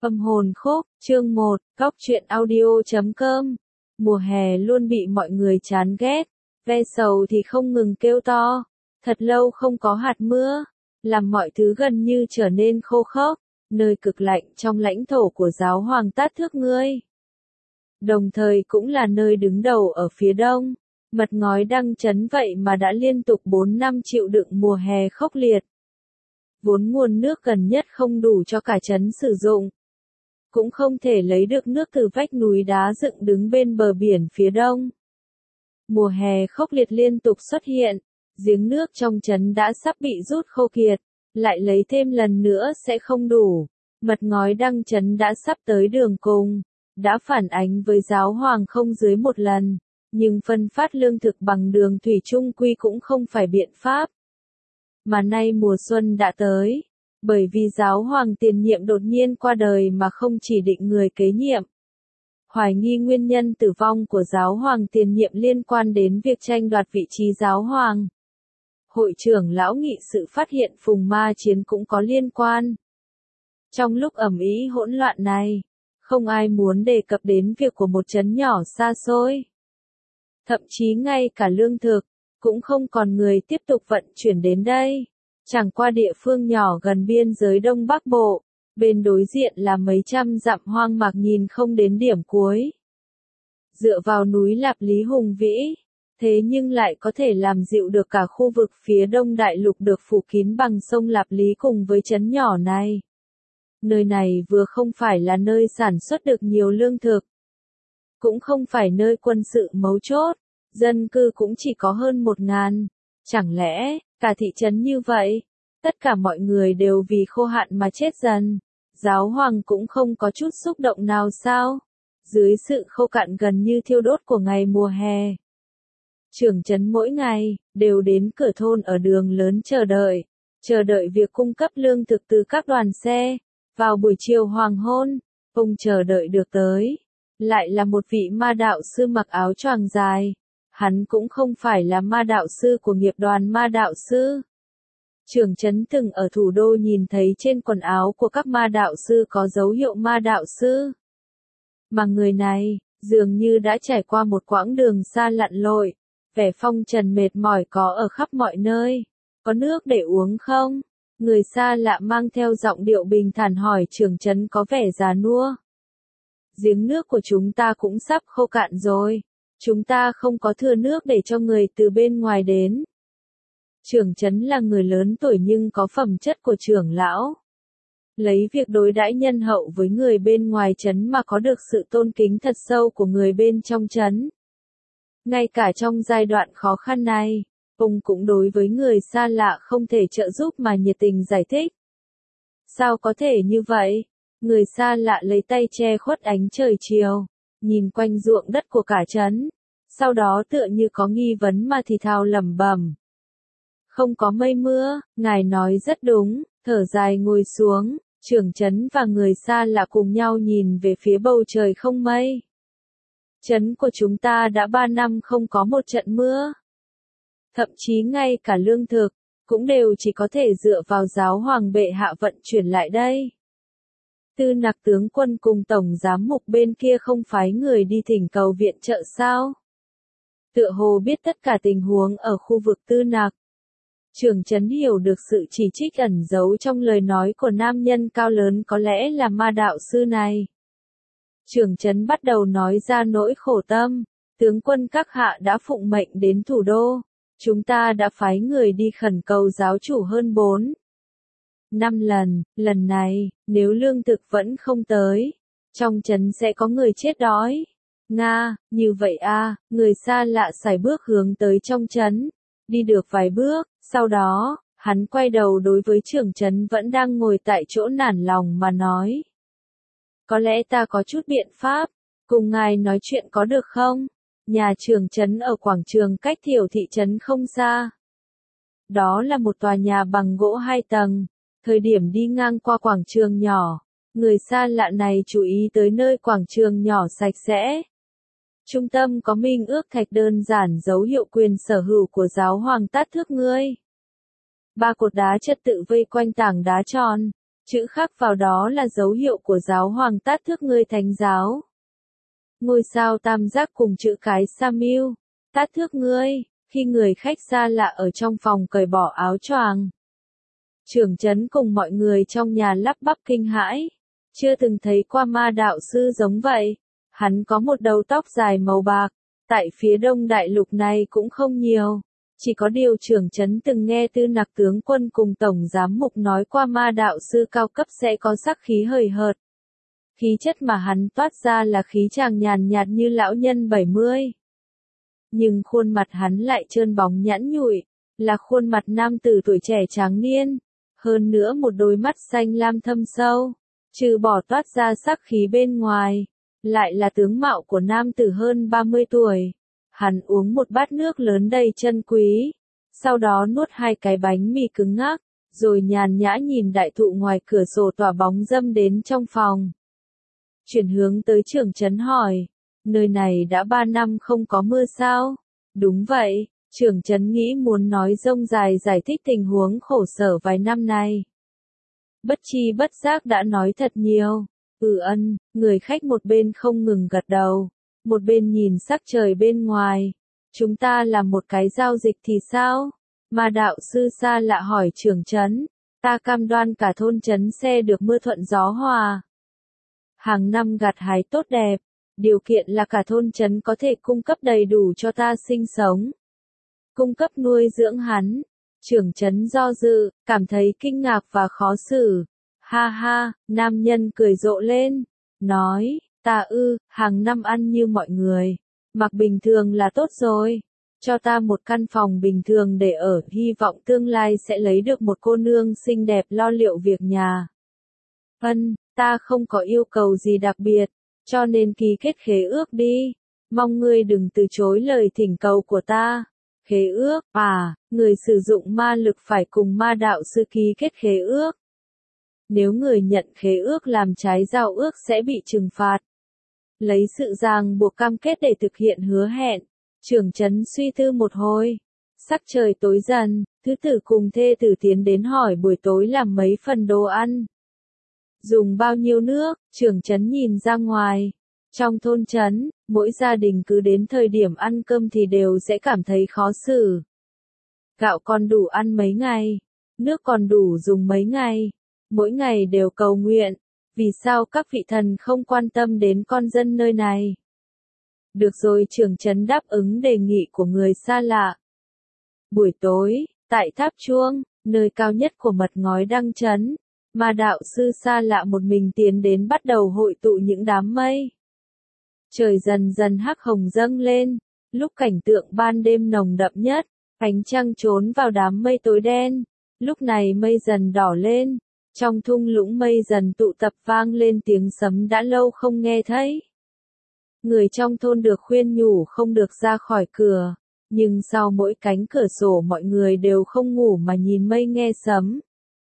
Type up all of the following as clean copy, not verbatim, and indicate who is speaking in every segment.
Speaker 1: Âm hồn khúc, chương 1, Cóc truyện audio.com. Mùa hè luôn bị mọi người chán ghét, ve sầu thì không ngừng kêu to, thật lâu không có hạt mưa, làm mọi thứ gần như trở nên khô khốc, nơi cực lạnh trong lãnh thổ của giáo hoàng Tát Thước ngươi. Đồng thời cũng là nơi đứng đầu ở phía đông, mật ngói Đăng Trấn vậy mà đã liên tục 4 năm chịu đựng mùa hè khốc liệt. Vốn nguồn nước gần nhất không đủ cho cả trấn sử dụng. Cũng không thể lấy được nước từ vách núi đá dựng đứng bên bờ biển phía đông. Mùa hè khốc liệt liên tục xuất hiện, giếng nước trong trấn đã sắp bị rút khô kiệt, lại lấy thêm lần nữa sẽ không đủ. Mật ngói Đăng Trấn đã sắp tới đường cùng, đã phản ánh với giáo hoàng không dưới một lần, nhưng phân phát lương thực bằng đường thủy chung quy cũng không phải biện pháp. Mà nay mùa xuân đã tới. Bởi vì giáo hoàng tiền nhiệm đột nhiên qua đời mà không chỉ định người kế nhiệm. Hoài nghi nguyên nhân tử vong của giáo hoàng tiền nhiệm liên quan đến việc tranh đoạt vị trí giáo hoàng. Hội trưởng lão nghị sự phát hiện Phùng Ma Chiến cũng có liên quan. Trong lúc ầm ĩ hỗn loạn này, không ai muốn đề cập đến việc của một trấn nhỏ xa xôi. Thậm chí ngay cả lương thực, cũng không còn người tiếp tục vận chuyển đến đây. Chẳng qua địa phương nhỏ gần biên giới Đông Bắc Bộ, bên đối diện là mấy trăm dặm hoang mạc nhìn không đến điểm cuối. Dựa vào núi Lạp Lý hùng vĩ, thế nhưng lại có thể làm dịu được cả khu vực phía đông đại lục được phủ kín bằng sông Lạp Lý cùng với trấn nhỏ này. Nơi này vừa không phải là nơi sản xuất được nhiều lương thực, cũng không phải nơi quân sự mấu chốt, dân cư cũng chỉ có hơn 1.000. Chẳng lẽ, cả thị trấn như vậy, tất cả mọi người đều vì khô hạn mà chết dần, giáo hoàng cũng không có chút xúc động nào sao? Dưới sự khô cạn gần như thiêu đốt của ngày mùa hè, trưởng trấn mỗi ngày đều đến cửa thôn ở đường lớn chờ đợi việc cung cấp lương thực từ các đoàn xe. Vào buổi chiều hoàng hôn, ông chờ đợi được tới, lại là một vị ma đạo sư mặc áo choàng dài. Hắn cũng không phải là ma đạo sư của nghiệp đoàn ma đạo sư. Trưởng trấn từng ở thủ đô nhìn thấy trên quần áo của các ma đạo sư có dấu hiệu ma đạo sư. Mà người này, dường như đã trải qua một quãng đường xa lặn lội, vẻ phong trần mệt mỏi có ở khắp mọi nơi. Có nước để uống không? Người xa lạ mang theo giọng điệu bình thản hỏi trưởng trấn có vẻ già nua. Giếng nước của chúng ta cũng sắp khô cạn rồi. Chúng ta không có thừa nước để cho người từ bên ngoài đến. Trưởng trấn là người lớn tuổi nhưng có phẩm chất của trưởng lão. Lấy việc đối đãi nhân hậu với người bên ngoài trấn mà có được sự tôn kính thật sâu của người bên trong trấn. Ngay cả trong giai đoạn khó khăn này, ông cũng đối với người xa lạ không thể trợ giúp mà nhiệt tình giải thích. Sao có thể như vậy? Người xa lạ lấy tay che khuất ánh trời chiều, nhìn quanh ruộng đất của cả trấn, sau đó tựa như có nghi vấn mà thì thào lẩm bẩm. Không có mây mưa, ngài nói rất đúng, thở dài ngồi xuống, trưởng trấn và người xa lạ cùng nhau nhìn về phía bầu trời không mây. Trấn của chúng ta đã 3 năm không có một trận mưa. Thậm chí ngay cả lương thực, cũng đều chỉ có thể dựa vào giáo hoàng bệ hạ vận chuyển lại đây. Tư Nặc tướng quân cùng tổng giám mục bên kia không phái người đi thỉnh cầu viện trợ sao? Tựa hồ biết tất cả tình huống ở khu vực Tư Nặc. Trưởng trấn hiểu được sự chỉ trích ẩn giấu trong lời nói của nam nhân cao lớn có lẽ là ma đạo sư này. Trưởng trấn bắt đầu nói ra nỗi khổ tâm, tướng quân các hạ đã phụng mệnh đến thủ đô, chúng ta đã phái người đi khẩn cầu giáo chủ hơn 4-5 lần, lần này, nếu lương thực vẫn không tới, trong trấn sẽ có người chết đói. Nga, như vậy à, người xa lạ sải bước hướng tới trong trấn, đi được vài bước, sau đó, hắn quay đầu đối với trưởng trấn vẫn đang ngồi tại chỗ nản lòng mà nói. Có lẽ ta có chút biện pháp, cùng ngài nói chuyện có được không? Nhà trưởng trấn ở quảng trường cách Thiểu thị trấn không xa. Đó là một tòa nhà bằng gỗ 2 tầng. Thời điểm đi ngang qua quảng trường nhỏ, người xa lạ này chú ý tới nơi quảng trường nhỏ sạch sẽ. Trung tâm có minh ước thạch đơn giản dấu hiệu quyền sở hữu của giáo hoàng Tát Thước ngươi. 3 cột đá trật tự vây quanh tảng đá tròn, Chữ khắc vào đó là dấu hiệu của giáo hoàng Tát Thước ngươi thánh giáo. Ngôi sao tam giác cùng chữ cái Sa-miêu, Tát Thước ngươi, khi người khách xa lạ ở trong phòng cởi bỏ áo choàng. Trưởng trấn cùng mọi người trong nhà lắp bắp kinh hãi, chưa từng thấy qua ma đạo sư giống vậy. Hắn có một đầu tóc dài màu bạc, tại phía đông đại lục này cũng không nhiều. Chỉ có điều trưởng trấn từng nghe Tư Nặc tướng quân cùng tổng giám mục nói qua ma đạo sư cao cấp sẽ có sắc khí hời hợt. Khí chất mà hắn toát ra là khí chàng nhàn nhạt như lão nhân 70. Nhưng khuôn mặt hắn lại trơn bóng nhẵn nhụi, là khuôn mặt nam tử tuổi trẻ tráng niên. Hơn nữa một đôi mắt xanh lam thâm sâu, trừ bỏ toát ra sắc khí bên ngoài, lại là tướng mạo của nam tử hơn 30 tuổi. Hắn uống một bát nước lớn đầy chân quý, sau đó nuốt 2 cái bánh mì cứng ngắc, rồi nhàn nhã nhìn đại thụ ngoài cửa sổ tỏa bóng râm đến trong phòng. Chuyển hướng tới trưởng trấn hỏi, nơi này đã 3 năm không có mưa sao? Đúng vậy, trưởng trấn nghĩ muốn nói rông dài giải thích tình huống khổ sở vài năm nay. Bất chi bất giác đã nói thật nhiều. Người khách một bên không ngừng gật đầu, một bên nhìn sắc trời bên ngoài. Chúng ta làm một cái giao dịch thì sao? Ma đạo sư xa lạ hỏi trưởng trấn, ta cam đoan cả thôn trấn xe được mưa thuận gió hòa. Hàng năm gặt hái tốt đẹp, điều kiện là cả thôn trấn có thể cung cấp đầy đủ cho ta sinh sống. Cung cấp nuôi dưỡng hắn. Trưởng trấn do dự, cảm thấy kinh ngạc và khó xử. Ha ha, nam nhân cười rộ lên, nói, hàng năm ăn như mọi người, mặc bình thường là tốt rồi. Cho ta một căn phòng bình thường để ở, hy vọng tương lai sẽ lấy được một cô nương xinh đẹp lo liệu việc nhà. Ta không có yêu cầu gì đặc biệt, cho nên ký kết khế ước đi. Mong ngươi đừng từ chối lời thỉnh cầu của ta. Khế ước, người sử dụng ma lực phải cùng ma đạo sư ký kết khế ước. Nếu người nhận khế ước làm trái giao ước sẽ bị trừng phạt. Lấy sự ràng buộc cam kết để thực hiện hứa hẹn. Trưởng trấn suy tư một hồi. Sắc trời tối dần, thứ tử cùng thê tử tiến đến hỏi buổi tối làm mấy phần đồ ăn. Dùng bao nhiêu nước, trưởng trấn nhìn ra ngoài. Trong thôn trấn, mỗi gia đình cứ đến thời điểm ăn cơm thì đều sẽ cảm thấy khó xử. Gạo còn đủ ăn mấy ngày, nước còn đủ dùng mấy ngày, mỗi ngày đều cầu nguyện, vì sao các vị thần không quan tâm đến con dân nơi này. Được rồi, trưởng trấn đáp ứng đề nghị của người xa lạ. Buổi tối, tại tháp chuông, nơi cao nhất của mật ngói đăng trấn, ma đạo sư xa lạ một mình tiến đến bắt đầu hội tụ những đám mây. Trời dần dần hắc hồng dâng lên, lúc cảnh tượng ban đêm nồng đậm nhất, ánh trăng trốn vào đám mây tối đen. Lúc này mây dần đỏ lên, trong thung lũng mây dần tụ tập vang lên tiếng sấm đã lâu không nghe thấy. Người trong thôn được khuyên nhủ không được ra khỏi cửa, nhưng sau mỗi cánh cửa sổ mọi người đều không ngủ mà nhìn mây nghe sấm.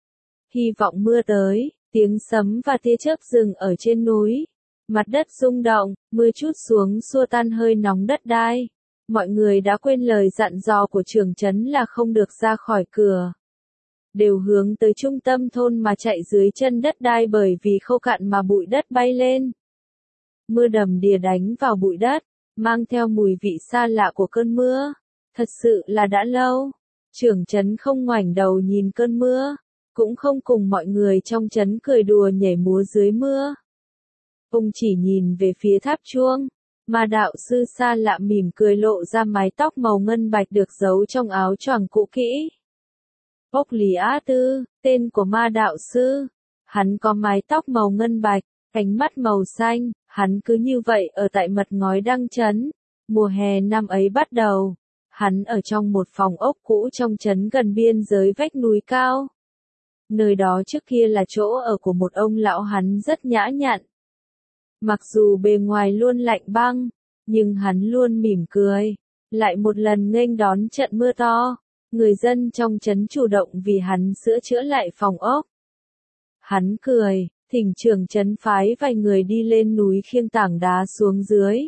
Speaker 1: Hy vọng mưa tới, tiếng sấm và tia chớp dừng ở trên núi. Mặt đất rung động, mưa trút xuống xua tan hơi nóng đất đai. Mọi người đã quên lời dặn dò của trưởng trấn là không được ra khỏi cửa. Đều hướng tới trung tâm thôn mà chạy dưới chân đất đai bởi vì khô cạn mà bụi đất bay lên. Mưa đầm đìa đánh vào bụi đất, mang theo mùi vị xa lạ của cơn mưa. Thật sự là đã lâu. Trưởng trấn không ngoảnh đầu nhìn cơn mưa, cũng không cùng mọi người trong trấn cười đùa nhảy múa dưới mưa. Ông chỉ nhìn về phía tháp chuông, ma đạo sư xa lạ mỉm cười lộ ra mái tóc màu ngân bạch được giấu trong áo choàng cũ kỹ. Ốc Lý Á Tư, tên của ma đạo sư. Hắn có mái tóc màu ngân bạch, ánh mắt màu xanh, hắn cứ như vậy ở tại mật ngói đăng trấn. Mùa hè năm ấy bắt đầu, hắn ở trong một phòng ốc cũ trong trấn gần biên giới vách núi cao. Nơi đó trước kia là chỗ ở của một ông lão, hắn rất nhã nhặn. Mặc dù bề ngoài luôn lạnh băng, nhưng hắn luôn mỉm cười. Lại một lần nghênh đón trận mưa to, người dân trong trấn chủ động vì hắn sửa chữa lại phòng ốc. Hắn cười, thỉnh trưởng trấn phái vài người đi lên núi khiêng tảng đá xuống dưới.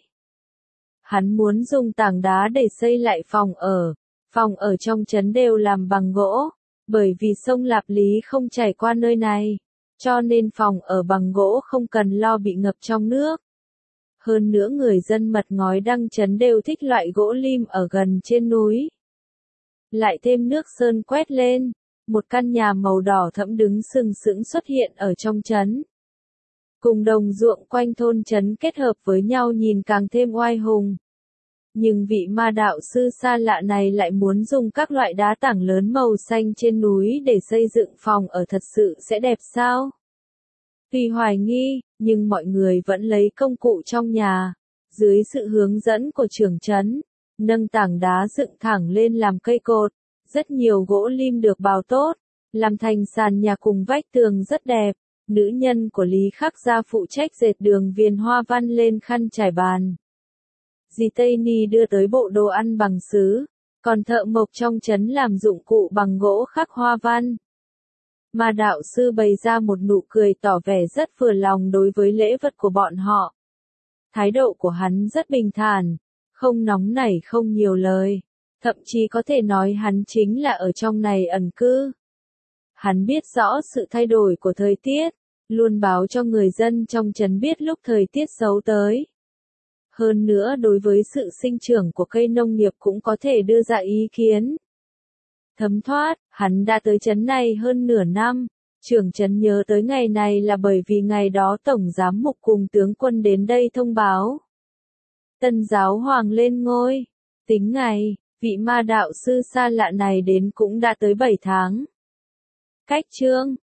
Speaker 1: Hắn muốn dùng tảng đá để xây lại phòng ở. Phòng ở trong trấn đều làm bằng gỗ, bởi vì sông Lạp Lý không chảy qua nơi này. cho nên phòng ở bằng gỗ không cần lo bị ngập trong nước. Hơn nữa người dân Mật Ngói Đăng Trấn đều thích loại gỗ lim ở gần trên núi. Lại thêm nước sơn quét lên, một căn nhà màu đỏ thẫm đứng sừng sững xuất hiện ở trong trấn. Cùng đồng ruộng quanh thôn trấn kết hợp với nhau nhìn càng thêm oai hùng. Nhưng vị ma đạo sư xa lạ này lại muốn dùng các loại đá tảng lớn màu xanh trên núi để xây dựng phòng ở, thật sự sẽ đẹp sao? Tuy hoài nghi, nhưng mọi người vẫn lấy công cụ trong nhà, dưới sự hướng dẫn của trưởng trấn, nâng tảng đá dựng thẳng lên làm cây cột. Rất nhiều gỗ lim được bào tốt, làm thành sàn nhà cùng vách tường rất đẹp. Nữ nhân của Lý Khắc Gia phụ trách dệt đường viền hoa văn lên khăn trải bàn. Dì Tây Ni đưa tới bộ đồ ăn bằng sứ, còn thợ mộc trong trấn làm dụng cụ bằng gỗ khắc hoa văn. Ma đạo sư bày ra một nụ cười tỏ vẻ rất vừa lòng đối với lễ vật của bọn họ. Thái độ của hắn rất bình thản, không nóng nảy không nhiều lời, thậm chí có thể nói hắn chính là ở trong này ẩn cư. Hắn biết rõ sự thay đổi của thời tiết, luôn báo cho người dân trong trấn biết lúc thời tiết xấu tới. Hơn nữa đối với sự sinh trưởng của cây nông nghiệp cũng có thể đưa ra ý kiến. Thấm thoát, hắn đã tới trấn này hơn nửa năm, trưởng trấn nhớ tới ngày này là bởi vì ngày đó tổng giám mục cùng tướng quân đến đây thông báo. Tân giáo hoàng lên ngôi, tính ngày, vị ma đạo sư xa lạ này đến cũng đã tới 7 tháng. Cách chương